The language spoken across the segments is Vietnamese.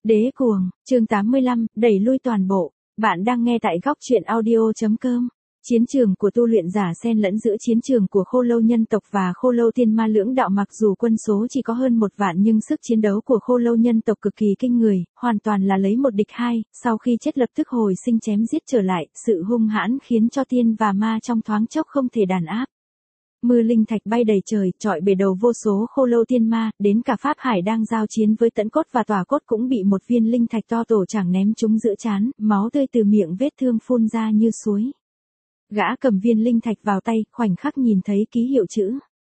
Đế cuồng, chương 85, đẩy lui toàn bộ. Bạn đang nghe tại góc truyện audio.com. Chiến trường của tu luyện giả xen lẫn giữa chiến trường của khô lâu nhân tộc và khô lâu tiên ma lưỡng đạo, mặc dù quân số chỉ có hơn 1 vạn nhưng sức chiến đấu của khô lâu nhân tộc cực kỳ kinh người, hoàn toàn là lấy một địch hai, sau khi chết lập tức hồi sinh chém giết trở lại, sự hung hãn khiến cho tiên và ma trong thoáng chốc không thể đàn áp. Mưa linh thạch bay đầy trời, trọi bể đầu vô số khô lâu tiên ma, đến cả Pháp Hải đang giao chiến với Tẫn Cốt và Tỏa Cốt cũng bị một viên linh thạch to tổ chảng ném trúng giữa trán, máu tươi từ miệng vết thương phun ra như suối. Gã cầm viên linh thạch vào tay, khoảnh khắc nhìn thấy ký hiệu chữ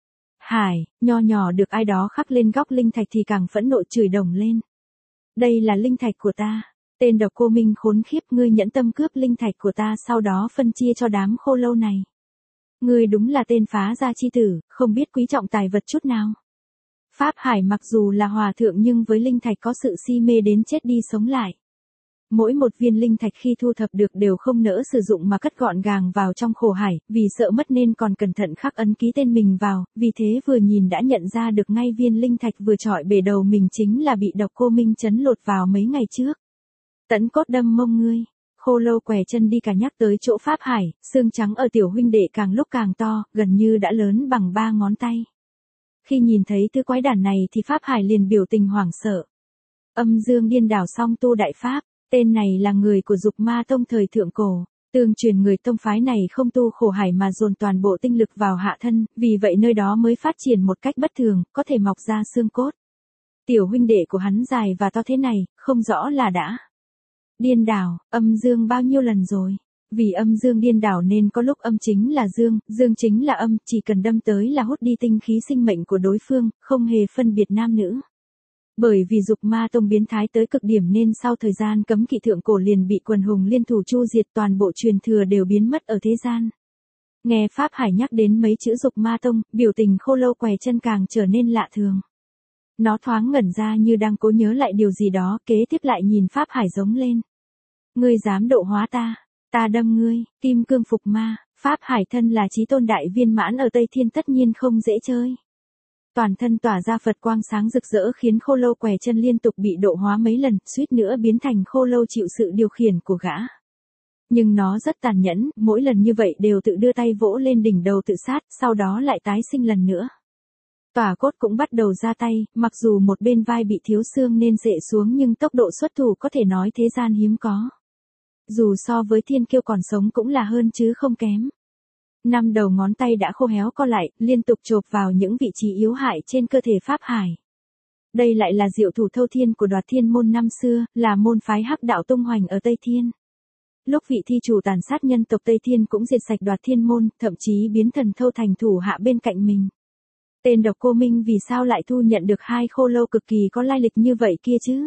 Hải, nho nhỏ được ai đó khắc lên góc linh thạch thì càng phẫn nộ chửi đồng lên. Đây là linh thạch của ta. Tên độc cô Minh khốn khiếp, ngươi nhẫn tâm cướp linh thạch của ta sau đó phân chia cho đám khô lâu này. Ngươi đúng là tên phá gia chi tử, không biết quý trọng tài vật chút nào. Pháp Hải mặc dù là hòa thượng nhưng với linh thạch có sự si mê đến chết đi sống lại. Mỗi một viên linh thạch khi thu thập được đều không nỡ sử dụng mà cất gọn gàng vào trong khổ hải, vì sợ mất nên còn cẩn thận khắc ấn ký tên mình vào, vì thế vừa nhìn đã nhận ra được ngay viên linh thạch vừa trọi bể đầu mình chính là bị độc cô Minh trấn lột vào mấy ngày trước. Tẫn Cốt đâm mông ngươi. Khô lâu què chân đi cả nhắc tới chỗ Pháp Hải, xương trắng ở tiểu huynh đệ càng lúc càng to, gần như đã lớn bằng 3 ngón tay. Khi nhìn thấy thứ quái đản này thì Pháp Hải liền biểu tình hoảng sợ. Âm dương điên đảo song tu đại pháp, tên này là người của Dục Ma Tông thời thượng cổ. Tương truyền người tông phái này không tu khổ hải mà dồn toàn bộ tinh lực vào hạ thân, vì vậy nơi đó mới phát triển một cách bất thường, có thể mọc ra xương cốt. Tiểu huynh đệ của hắn dài và to thế này, không rõ là đã điên đảo, âm dương bao nhiêu lần rồi. Vì âm dương điên đảo nên có lúc âm chính là dương, dương chính là âm, chỉ cần đâm tới là hút đi tinh khí sinh mệnh của đối phương, không hề phân biệt nam nữ. Bởi vì Dục Ma Tông biến thái tới cực điểm nên sau thời gian cấm kỵ thượng cổ liền bị quần hùng liên thủ chu diệt, toàn bộ truyền thừa đều biến mất ở thế gian. Nghe Pháp Hải nhắc đến mấy chữ Dục Ma Tông, biểu tình khô lâu què chân càng trở nên lạ thường. Nó thoáng ngẩn ra như đang cố nhớ lại điều gì đó, kế tiếp lại nhìn Pháp Hải giống lên. Ngươi dám độ hóa ta, ta đâm ngươi. Kim cương phục ma. Pháp Hải thân là chí tôn đại viên mãn ở Tây Thiên tất nhiên không dễ chơi. Toàn thân tỏa ra Phật quang sáng rực rỡ khiến khô lâu què chân liên tục bị độ hóa mấy lần, suýt nữa biến thành khô lâu chịu sự điều khiển của gã. Nhưng nó rất tàn nhẫn, mỗi lần như vậy đều tự đưa tay vỗ lên đỉnh đầu tự sát, sau đó lại tái sinh lần nữa. Tỏa Cốt cũng bắt đầu ra tay, mặc dù một bên vai bị thiếu xương nên rệ xuống nhưng tốc độ xuất thủ có thể nói thế gian hiếm có. Dù so với thiên kiêu còn sống cũng là hơn chứ không kém. 5 đầu ngón tay đã khô héo co lại, liên tục chộp vào những vị trí yếu hại trên cơ thể Pháp Hải. Đây lại là diệu thủ thâu thiên của Đoạt Thiên môn năm xưa, là môn phái hắc đạo tung hoành ở Tây Thiên. Lúc vị thi chủ tàn sát nhân tộc Tây Thiên cũng diệt sạch Đoạt Thiên môn, thậm chí biến thần thâu thành thủ hạ bên cạnh mình. Tên độc cô Minh vì sao lại thu nhận được 2 khô lâu cực kỳ có lai lịch như vậy kia chứ?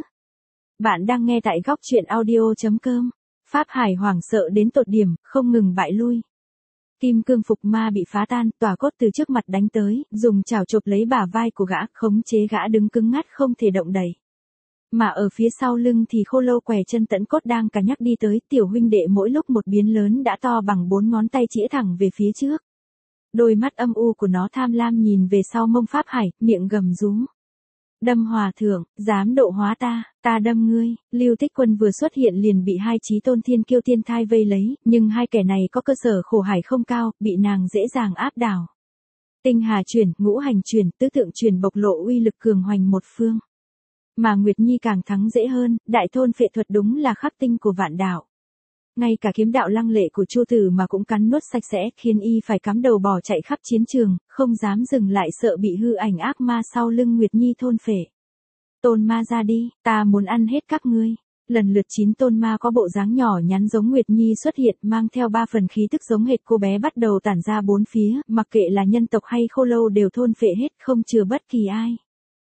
Bạn đang nghe tại góc truyện audio.com. Pháp Hải hoảng sợ đến tột điểm, không ngừng bại lui. Kim cương phục ma bị phá tan, Tỏa Cốt từ trước mặt đánh tới, dùng chảo chộp lấy bả vai của gã, khống chế gã đứng cứng ngắt không thể động đậy. Mà ở phía sau lưng thì khô lâu què chân Tẫn Cốt đang cả nhắc đi tới, tiểu huynh đệ mỗi lúc một biến lớn đã to bằng 4 ngón tay chĩa thẳng về phía trước. Đôi mắt âm u của nó tham lam nhìn về sau mông Pháp Hải, miệng gầm rú. Đâm hòa thượng, dám độ hóa ta, ta đâm ngươi. Lưu Tích Quân vừa xuất hiện liền bị 2 chí tôn thiên kiêu tiên thai vây lấy, nhưng 2 kẻ này có cơ sở khổ hải không cao, bị nàng dễ dàng áp đảo. Tinh hà chuyển, ngũ hành chuyển, tứ tượng chuyển bộc lộ uy lực cường hoành một phương. Mà Nguyệt Nhi càng thắng dễ hơn, đại thôn phệ thuật đúng là khắc tinh của vạn đạo. Ngay cả kiếm đạo lăng lệ của Chu Tử mà cũng cắn nuốt sạch sẽ, khiến y phải cắm đầu bỏ chạy khắp chiến trường, không dám dừng lại sợ bị hư ảnh ác ma sau lưng Nguyệt Nhi thôn phệ. Tôn ma ra đi, ta muốn ăn hết các ngươi. Lần lượt 9 tôn ma có bộ dáng nhỏ nhắn giống Nguyệt Nhi xuất hiện, mang theo 3 phần khí tức giống hệt cô bé bắt đầu tản ra bốn phía, mặc kệ là nhân tộc hay khô lâu đều thôn phệ hết, không chừa bất kỳ ai.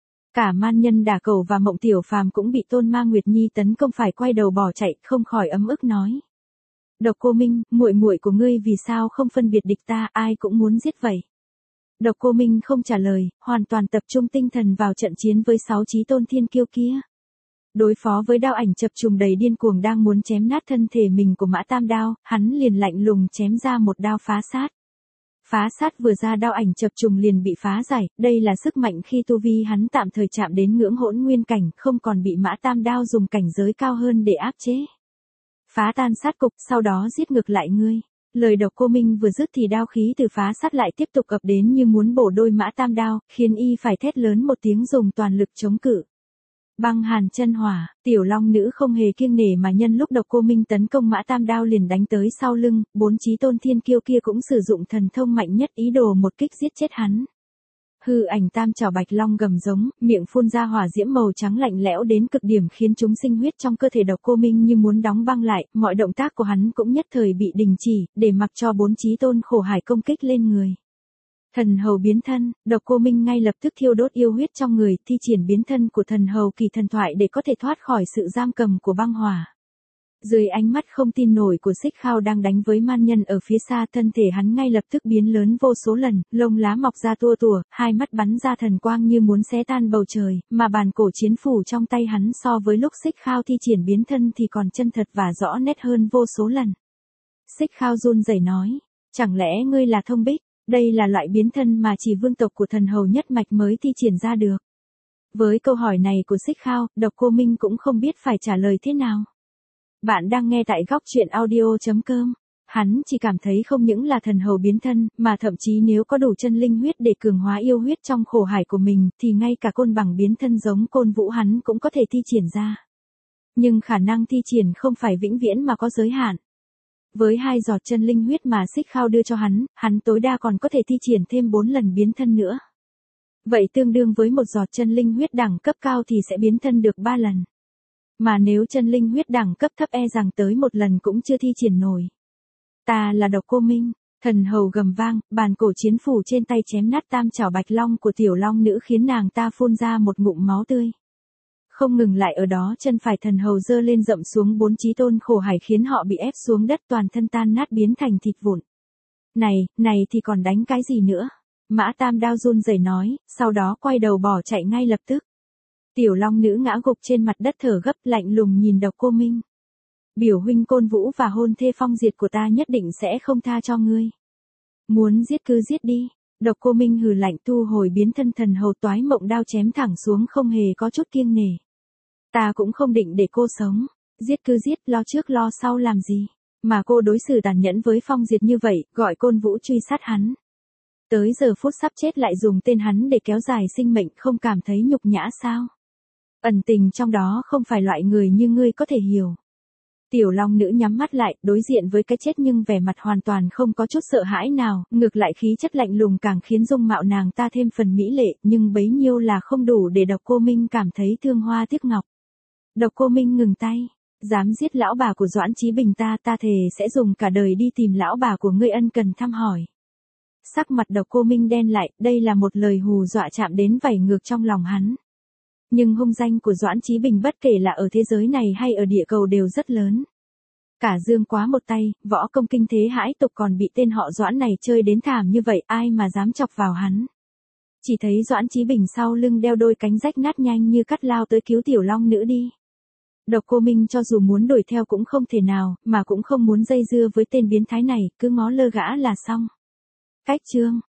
Cả man nhân Đả Cẩu và Mộng Tiểu Phàm cũng bị tôn ma Nguyệt Nhi tấn công phải quay đầu bỏ chạy, không khỏi ấm ức nói. Độc cô Minh, muội muội của ngươi vì sao không phân biệt địch ta, ai cũng muốn giết vậy. Độc cô Minh không trả lời, hoàn toàn tập trung tinh thần vào trận chiến với 6 chí tôn thiên kiêu kia. Đối phó với đao ảnh chập trùng đầy điên cuồng đang muốn chém nát thân thể mình của Mã Tam Đao, hắn liền lạnh lùng chém ra một đao phá sát. Phá sát vừa ra đao ảnh chập trùng liền bị phá giải, đây là sức mạnh khi tu vi hắn tạm thời chạm đến ngưỡng hỗn nguyên cảnh, không còn bị Mã Tam đao dùng cảnh giới cao hơn để áp chế. Phá tan sát cục, sau đó giết ngược lại ngươi. Lời Độc Cô Minh vừa dứt thì đao khí từ phá sát lại tiếp tục ập đến như muốn bổ đôi Mã Tam đao, khiến y phải thét lớn một tiếng dùng toàn lực chống cự. Băng hàn chân hỏa, tiểu long nữ không hề kiêng nể mà nhân lúc Độc Cô Minh tấn công Mã Tam đao liền đánh tới sau lưng, 4 chí tôn thiên kiêu kia cũng sử dụng thần thông mạnh nhất ý đồ một kích giết chết hắn. Hư ảnh tam trảo bạch long gầm giống, miệng phun ra hỏa diễm màu trắng lạnh lẽo đến cực điểm khiến chúng sinh huyết trong cơ thể Độc Cô Minh như muốn đóng băng lại, mọi động tác của hắn cũng nhất thời bị đình chỉ, để mặc cho 4 chí tôn khổ hải công kích lên người. Thần hầu biến thân, Độc Cô Minh ngay lập tức thiêu đốt yêu huyết trong người, thi triển biến thân của thần hầu kỳ thần thoại để có thể thoát khỏi sự giam cầm của băng hỏa. Dưới ánh mắt không tin nổi của Xích Khao đang đánh với man nhân ở phía xa, thân thể hắn ngay lập tức biến lớn vô số lần, lông lá mọc ra tua tủa, hai mắt bắn ra thần quang như muốn xé tan bầu trời, mà bàn cổ chiến phủ trong tay hắn so với lúc Xích Khao thi triển biến thân thì còn chân thật và rõ nét hơn vô số lần. Xích Khao run rẩy nói, chẳng lẽ ngươi là Thông Bích? Đây là loại biến thân mà chỉ vương tộc của thần hầu nhất mạch mới thi triển ra được. Với câu hỏi này của Xích Khao, Độc Cô Minh cũng không biết phải trả lời thế nào. Bạn đang nghe tại góc truyện audio.com. Hắn chỉ cảm thấy không những là thần hầu biến thân, mà thậm chí nếu có đủ chân linh huyết để cường hóa yêu huyết trong khổ hải của mình, thì ngay cả côn bằng biến thân giống Côn Vũ hắn cũng có thể thi triển ra. Nhưng khả năng thi triển không phải vĩnh viễn mà có giới hạn. Với 2 giọt chân linh huyết mà Xích Khao đưa cho hắn tối đa còn có thể thi triển thêm 4 lần biến thân nữa. Vậy tương đương với 1 giọt chân linh huyết đẳng cấp cao thì sẽ biến thân được 3 lần. Mà nếu chân linh huyết đẳng cấp thấp e rằng tới 1 lần cũng chưa thi triển nổi. Ta là Độc Cô Minh, thần hầu gầm vang, bàn cổ chiến phủ trên tay chém nát tam trảo bạch long của tiểu long nữ khiến nàng ta phun ra một ngụm máu tươi. Không ngừng lại ở đó, chân phải thần hầu giơ lên dậm xuống 4 chí tôn khổ hải khiến họ bị ép xuống đất toàn thân tan nát biến thành thịt vụn. Này thì còn đánh cái gì nữa? Mã Tam đao run rẩy nói, sau đó quay đầu bỏ chạy ngay lập tức. Tiểu long nữ ngã gục trên mặt đất thở gấp lạnh lùng nhìn Độc Cô Minh. Biểu huynh Côn Vũ và hôn thê Phong Diệt của ta nhất định sẽ không tha cho ngươi. Muốn giết cứ giết đi. Độc Cô Minh hừ lạnh thu hồi biến thân thần hầu toái mộng đao chém thẳng xuống không hề có chút kiêng nể. Ta cũng không định để cô sống. Giết cứ giết, lo trước lo sau làm gì. Mà cô đối xử tàn nhẫn với Phong Diệt như vậy, gọi Côn Vũ truy sát hắn. Tới giờ phút sắp chết lại dùng tên hắn để kéo dài sinh mệnh, không cảm thấy nhục nhã sao? Ẩn tình trong đó không phải loại người như ngươi có thể hiểu. Tiểu long nữ nhắm mắt lại, đối diện với cái chết nhưng vẻ mặt hoàn toàn không có chút sợ hãi nào, ngược lại khí chất lạnh lùng càng khiến dung mạo nàng ta thêm phần mỹ lệ, nhưng bấy nhiêu là không đủ để Độc Cô Minh cảm thấy thương hoa tiếc ngọc. Độc Cô Minh ngừng tay, dám giết lão bà của Doãn Chí Bình ta thề sẽ dùng cả đời đi tìm lão bà của ngươi ân cần thăm hỏi. Sắc mặt Độc Cô Minh đen lại, đây là một lời hù dọa chạm đến vảy ngược trong lòng hắn. Nhưng hung danh của Doãn Chí Bình bất kể là ở thế giới này hay ở địa cầu đều rất lớn. Cả Dương Quá một tay, võ công kinh thế hãi tục còn bị tên họ Doãn này chơi đến thảm như vậy, ai mà dám chọc vào hắn. Chỉ thấy Doãn Chí Bình sau lưng đeo đôi cánh rách nát nhanh như cắt lao tới cứu tiểu long nữ đi. Độc Cô Minh cho dù muốn đuổi theo cũng không thể nào, mà cũng không muốn dây dưa với tên biến thái này, cứ ngó lơ gã là xong. Cách chương